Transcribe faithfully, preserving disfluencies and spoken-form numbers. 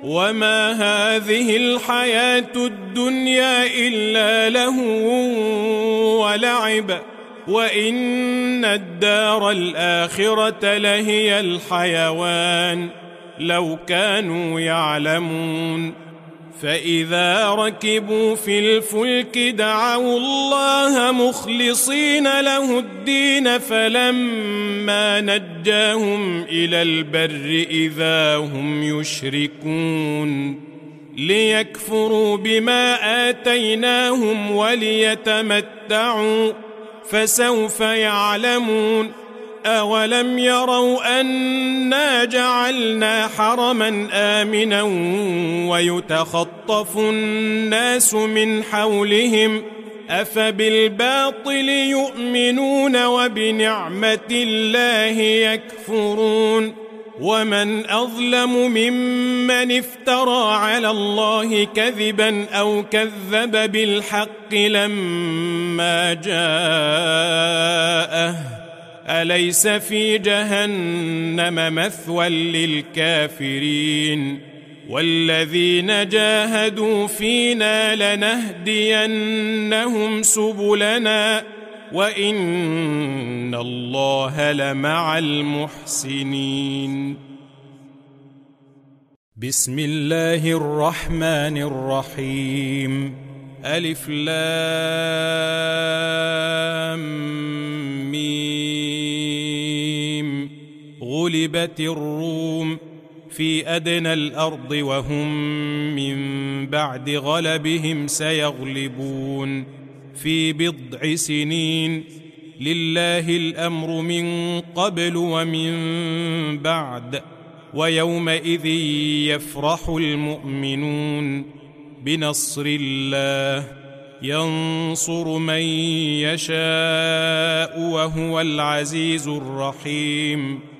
وما هذه الحياة الدنيا إلا لهو ولعب وإن الدار الآخرة لهي الحيوان لو كانوا يعلمون فإذا ركبوا في الفلك دعوا الله مخلصين له الدين فلما نجاهم إلى البر إذا هم يشركون ليكفروا بما آتيناهم وليتمتعوا فسوف يعلمون أولم يروا أنا جعلنا حرما آمنا ويتخطف الناس من حولهم أفبالباطل يؤمنون وبنعمة الله يكفرون ومن أظلم ممن افترى على الله كذبا أو كذب بالحق لما جاءه أليس في جهنم مثوى للكافرين والذين جاهدوا فينا لنهدينهم سبلنا وإن الله لمع المحسنين. بسم الله الرحمن الرحيم. ألف لام ميم. غلبت الروم في أدنى الأرض وهم من بعد غلبهم سيغلبون في بضع سنين لله الأمر من قبل ومن بعد ويومئذ يفرح المؤمنون بنصر الله ينصر من يشاء وهو العزيز الرحيم.